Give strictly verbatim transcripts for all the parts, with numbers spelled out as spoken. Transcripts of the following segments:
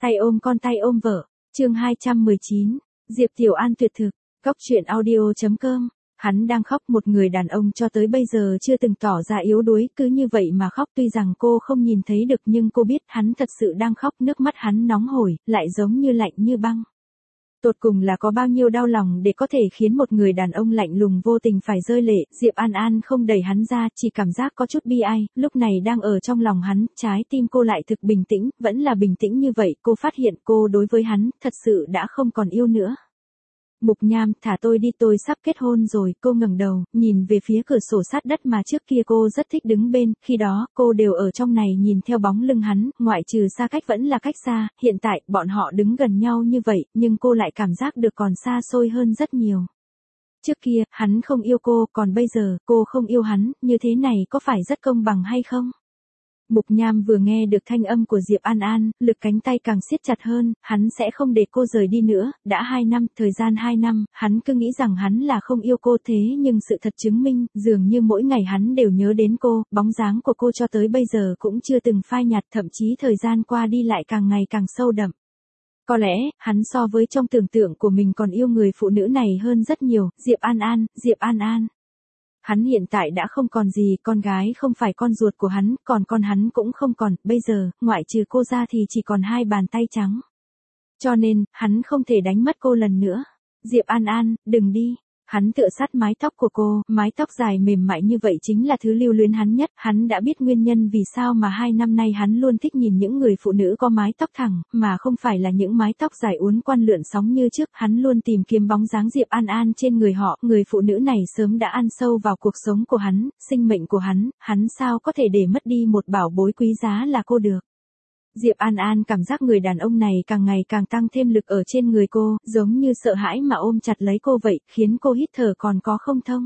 Tay ôm con tay ôm vợ, chương hai trăm mười chín, Diệp Tiểu An tuyệt thực, Góc truyện audio chấm com. Hắn đang khóc, một người đàn ông cho tới bây giờ chưa từng tỏ ra yếu đuối, cứ như vậy mà khóc, tuy rằng cô không nhìn thấy được nhưng cô biết hắn thật sự đang khóc, nước mắt hắn nóng hổi, lại giống như lạnh như băng. Tột cùng là có bao nhiêu đau lòng để có thể khiến một người đàn ông lạnh lùng vô tình phải rơi lệ. Diệp An An không đẩy hắn ra, chỉ cảm giác có chút bi ai, lúc này đang ở trong lòng hắn, trái tim cô lại thực bình tĩnh, vẫn là bình tĩnh như vậy, cô phát hiện cô đối với hắn, thật sự đã không còn yêu nữa. Mục Nham, thả tôi đi, tôi sắp kết hôn rồi. Cô ngẩng đầu, nhìn về phía cửa sổ sát đất mà trước kia cô rất thích đứng bên, khi đó, cô đều ở trong này nhìn theo bóng lưng hắn, ngoại trừ xa cách vẫn là cách xa, hiện tại, bọn họ đứng gần nhau như vậy, nhưng cô lại cảm giác được còn xa xôi hơn rất nhiều. Trước kia, hắn không yêu cô, còn bây giờ, cô không yêu hắn, như thế này có phải rất công bằng hay không? Mục Nham vừa nghe được thanh âm của Diệp An An, lực cánh tay càng siết chặt hơn, hắn sẽ không để cô rời đi nữa, đã hai năm, thời gian hai năm, hắn cứ nghĩ rằng hắn là không yêu cô, thế nhưng sự thật chứng minh, dường như mỗi ngày hắn đều nhớ đến cô, bóng dáng của cô cho tới bây giờ cũng chưa từng phai nhạt, thậm chí thời gian qua đi lại càng ngày càng sâu đậm. Có lẽ, hắn so với trong tưởng tượng của mình còn yêu người phụ nữ này hơn rất nhiều. Diệp An An, Diệp An An. Hắn hiện tại đã không còn gì, con gái không phải con ruột của hắn, còn con hắn cũng không còn, bây giờ, ngoại trừ cô ra thì chỉ còn hai bàn tay trắng. Cho nên, hắn không thể đánh mất cô lần nữa. Diệp An An, đừng đi. Hắn tựa sát mái tóc của cô, mái tóc dài mềm mại như vậy chính là thứ lưu luyến hắn nhất, hắn đã biết nguyên nhân vì sao mà hai năm nay hắn luôn thích nhìn những người phụ nữ có mái tóc thẳng, mà không phải là những mái tóc dài uốn quăn lượn sóng như trước, hắn luôn tìm kiếm bóng dáng Diệp An An trên người họ, người phụ nữ này sớm đã ăn sâu vào cuộc sống của hắn, sinh mệnh của hắn, hắn sao có thể để mất đi một bảo bối quý giá là cô được. Diệp An An cảm giác người đàn ông này càng ngày càng tăng thêm lực ở trên người cô, giống như sợ hãi mà ôm chặt lấy cô vậy, khiến cô hít thở còn có không thông.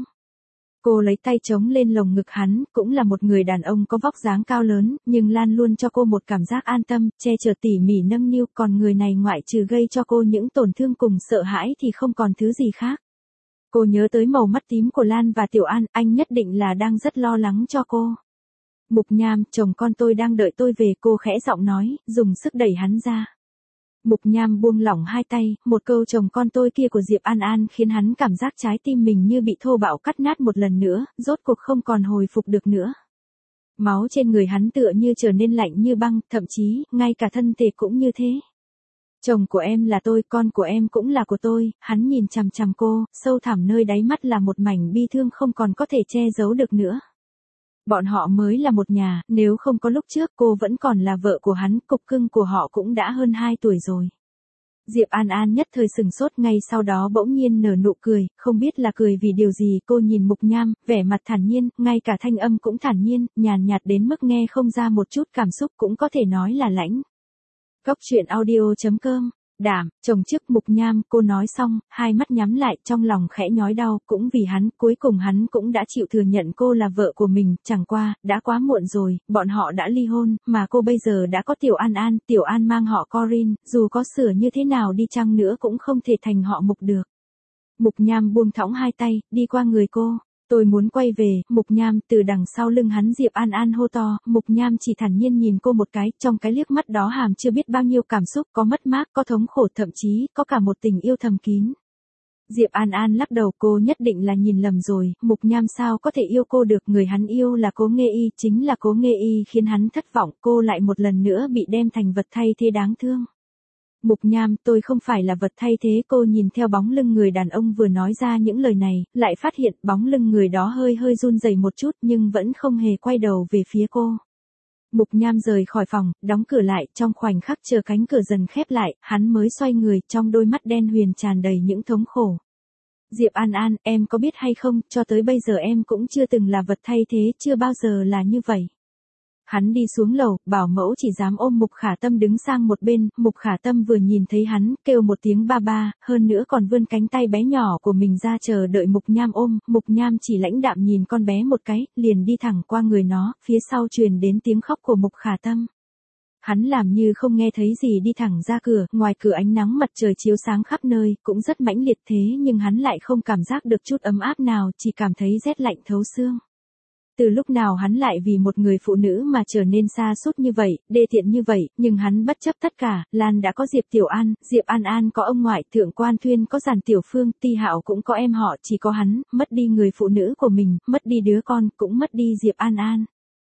Cô lấy tay chống lên lồng ngực hắn, cũng là một người đàn ông có vóc dáng cao lớn, nhưng Lan luôn cho cô một cảm giác an tâm, che chở tỉ mỉ nâng niu, còn người này ngoại trừ gây cho cô những tổn thương cùng sợ hãi thì không còn thứ gì khác. Cô nhớ tới màu mắt tím của Lan và Tiểu An, anh nhất định là đang rất lo lắng cho cô. Mục Nham, chồng con tôi đang đợi tôi về, cô khẽ giọng nói, dùng sức đẩy hắn ra. Mục Nham buông lỏng hai tay, một câu chồng con tôi kia của Diệp An An khiến hắn cảm giác trái tim mình như bị thô bạo cắt nát một lần nữa, rốt cuộc không còn hồi phục được nữa. Máu trên người hắn tựa như trở nên lạnh như băng, thậm chí, ngay cả thân thể cũng như thế. Chồng của em là tôi, con của em cũng là của tôi, hắn nhìn chằm chằm cô, sâu thẳm nơi đáy mắt là một mảnh bi thương không còn có thể che giấu được nữa. Bọn họ mới là một nhà, nếu không có lúc trước cô vẫn còn là vợ của hắn, cục cưng của họ cũng đã hơn hai tuổi rồi. Diệp An An nhất thời sừng sốt, ngay sau đó bỗng nhiên nở nụ cười, không biết là cười vì điều gì, cô nhìn Mục Nham, vẻ mặt thản nhiên, ngay cả thanh âm cũng thản nhiên, nhàn nhạt đến mức nghe không ra một chút cảm xúc, cũng có thể nói là lãnh. Góc truyện audio chấm com. Đảm, chồng trước Mục Nham, cô nói xong, hai mắt nhắm lại, trong lòng khẽ nhói đau, cũng vì hắn, cuối cùng hắn cũng đã chịu thừa nhận cô là vợ của mình, chẳng qua, đã quá muộn rồi, bọn họ đã ly hôn, mà cô bây giờ đã có Tiểu An An, Tiểu An mang họ Corin, dù có sửa như thế nào đi chăng nữa cũng không thể thành họ Mục được. Mục Nham buông thõng hai tay, đi qua người cô. Tôi muốn quay về. Mục Nham, từ đằng sau lưng hắn Diệp An An hô to, Mục Nham chỉ thản nhiên nhìn cô một cái, trong cái liếc mắt đó hàm chưa biết bao nhiêu cảm xúc, có mất mát, có thống khổ, thậm chí, có cả một tình yêu thầm kín. Diệp An An lắc đầu, cô nhất định là nhìn lầm rồi, Mục Nham sao có thể yêu cô được, người hắn yêu là Cố Nghê Y, chính là Cố Nghê Y khiến hắn thất vọng, cô lại một lần nữa bị đem thành vật thay thế đáng thương. Mục Nham, tôi không phải là vật thay thế, cô nhìn theo bóng lưng người đàn ông vừa nói ra những lời này, lại phát hiện bóng lưng người đó hơi hơi run rẩy một chút nhưng vẫn không hề quay đầu về phía cô. Mục Nham rời khỏi phòng, đóng cửa lại, trong khoảnh khắc chờ cánh cửa dần khép lại, hắn mới xoay người, trong đôi mắt đen huyền tràn đầy những thống khổ. Diệp An An, em có biết hay không, cho tới bây giờ em cũng chưa từng là vật thay thế, chưa bao giờ là như vậy. Hắn đi xuống lầu, bảo mẫu chỉ dám ôm Mục Khả Tâm đứng sang một bên, Mục Khả Tâm vừa nhìn thấy hắn, kêu một tiếng ba ba, hơn nữa còn vươn cánh tay bé nhỏ của mình ra chờ đợi Mục Nham ôm, Mục Nham chỉ lãnh đạm nhìn con bé một cái, liền đi thẳng qua người nó, phía sau truyền đến tiếng khóc của Mục Khả Tâm. Hắn làm như không nghe thấy gì đi thẳng ra cửa, ngoài cửa ánh nắng mặt trời chiếu sáng khắp nơi, cũng rất mãnh liệt thế nhưng hắn lại không cảm giác được chút ấm áp nào, chỉ cảm thấy rét lạnh thấu xương. Từ lúc nào hắn lại vì một người phụ nữ mà trở nên sa sút như vậy, đê tiện như vậy, nhưng hắn bất chấp tất cả, Lan đã có Diệp Tiểu An, Diệp An An có ông ngoại, Thượng Quan Thuyên có Giản Tiểu Phương, Ti Hạo cũng có em họ, chỉ có hắn, mất đi người phụ nữ của mình, mất đi đứa con, cũng mất đi Diệp An An.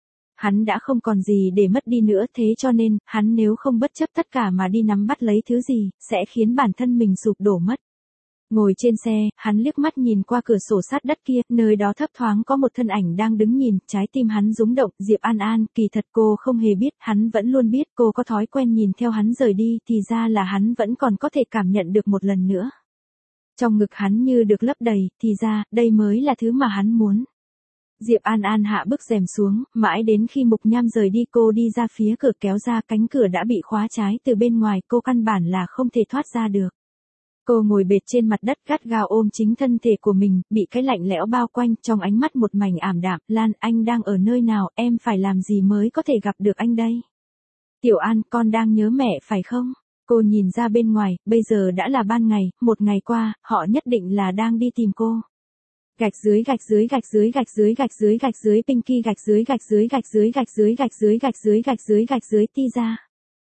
Hắn đã không còn gì để mất đi nữa, thế cho nên, hắn nếu không bất chấp tất cả mà đi nắm bắt lấy thứ gì, sẽ khiến bản thân mình sụp đổ mất. Ngồi trên xe, hắn liếc mắt nhìn qua cửa sổ sát đất kia, nơi đó thấp thoáng có một thân ảnh đang đứng nhìn, trái tim hắn rung động, Diệp An An, kỳ thật cô không hề biết, hắn vẫn luôn biết, cô có thói quen nhìn theo hắn rời đi, thì ra là hắn vẫn còn có thể cảm nhận được một lần nữa. Trong ngực hắn như được lấp đầy, thì ra, đây mới là thứ mà hắn muốn. Diệp An An hạ bức rèm xuống, mãi đến khi Mục Nham rời đi cô đi ra phía cửa kéo ra cánh cửa đã bị khóa trái từ bên ngoài, cô căn bản là không thể thoát ra được. Cô ngồi bệt trên mặt đất gắt gao ôm chính thân thể của mình, bị cái lạnh lẽo bao quanh, trong ánh mắt một mảnh ảm đạm, Lan, anh đang ở nơi nào, em phải làm gì mới có thể gặp được anh đây? Tiểu An, con đang nhớ mẹ phải không? Cô nhìn ra bên ngoài, bây giờ đã là ban ngày, một ngày qua, họ nhất định là đang đi tìm cô. Gạch dưới gạch dưới gạch dưới gạch dưới gạch dưới gạch dưới Pinky gạch dưới gạch dưới gạch dưới gạch dưới gạch dưới gạch dưới gạch dưới gạch dưới Ti ra.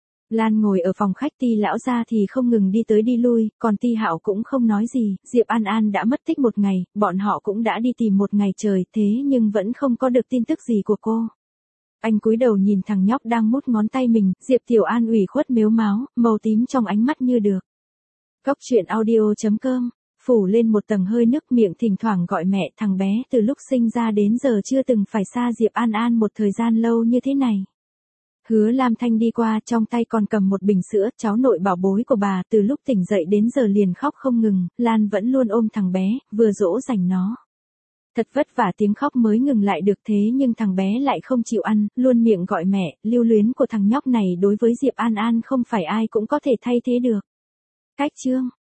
Lan ngồi ở phòng khách Ti lão gia thì không ngừng đi tới đi lui, còn Ti Hạo cũng không nói gì, Diệp An An đã mất tích một ngày, bọn họ cũng đã đi tìm một ngày trời, thế nhưng vẫn không có được tin tức gì của cô. Anh cúi đầu nhìn thằng nhóc đang mút ngón tay mình, Diệp Tiểu An ủy khuất mếu máo, màu tím trong ánh mắt như được. Cốc truyện audio chấm com, phủ lên một tầng hơi nước, miệng thỉnh thoảng gọi mẹ, thằng bé từ lúc sinh ra đến giờ chưa từng phải xa Diệp An An một thời gian lâu như thế này. Hứa Lam Thanh đi qua, trong tay còn cầm một bình sữa, cháu nội bảo bối của bà, từ lúc tỉnh dậy đến giờ liền khóc không ngừng, Lan vẫn luôn ôm thằng bé, vừa dỗ dành nó. Thật vất vả tiếng khóc mới ngừng lại được, thế nhưng thằng bé lại không chịu ăn, luôn miệng gọi mẹ, lưu luyến của thằng nhóc này đối với Diệp An An không phải ai cũng có thể thay thế được. Cách chương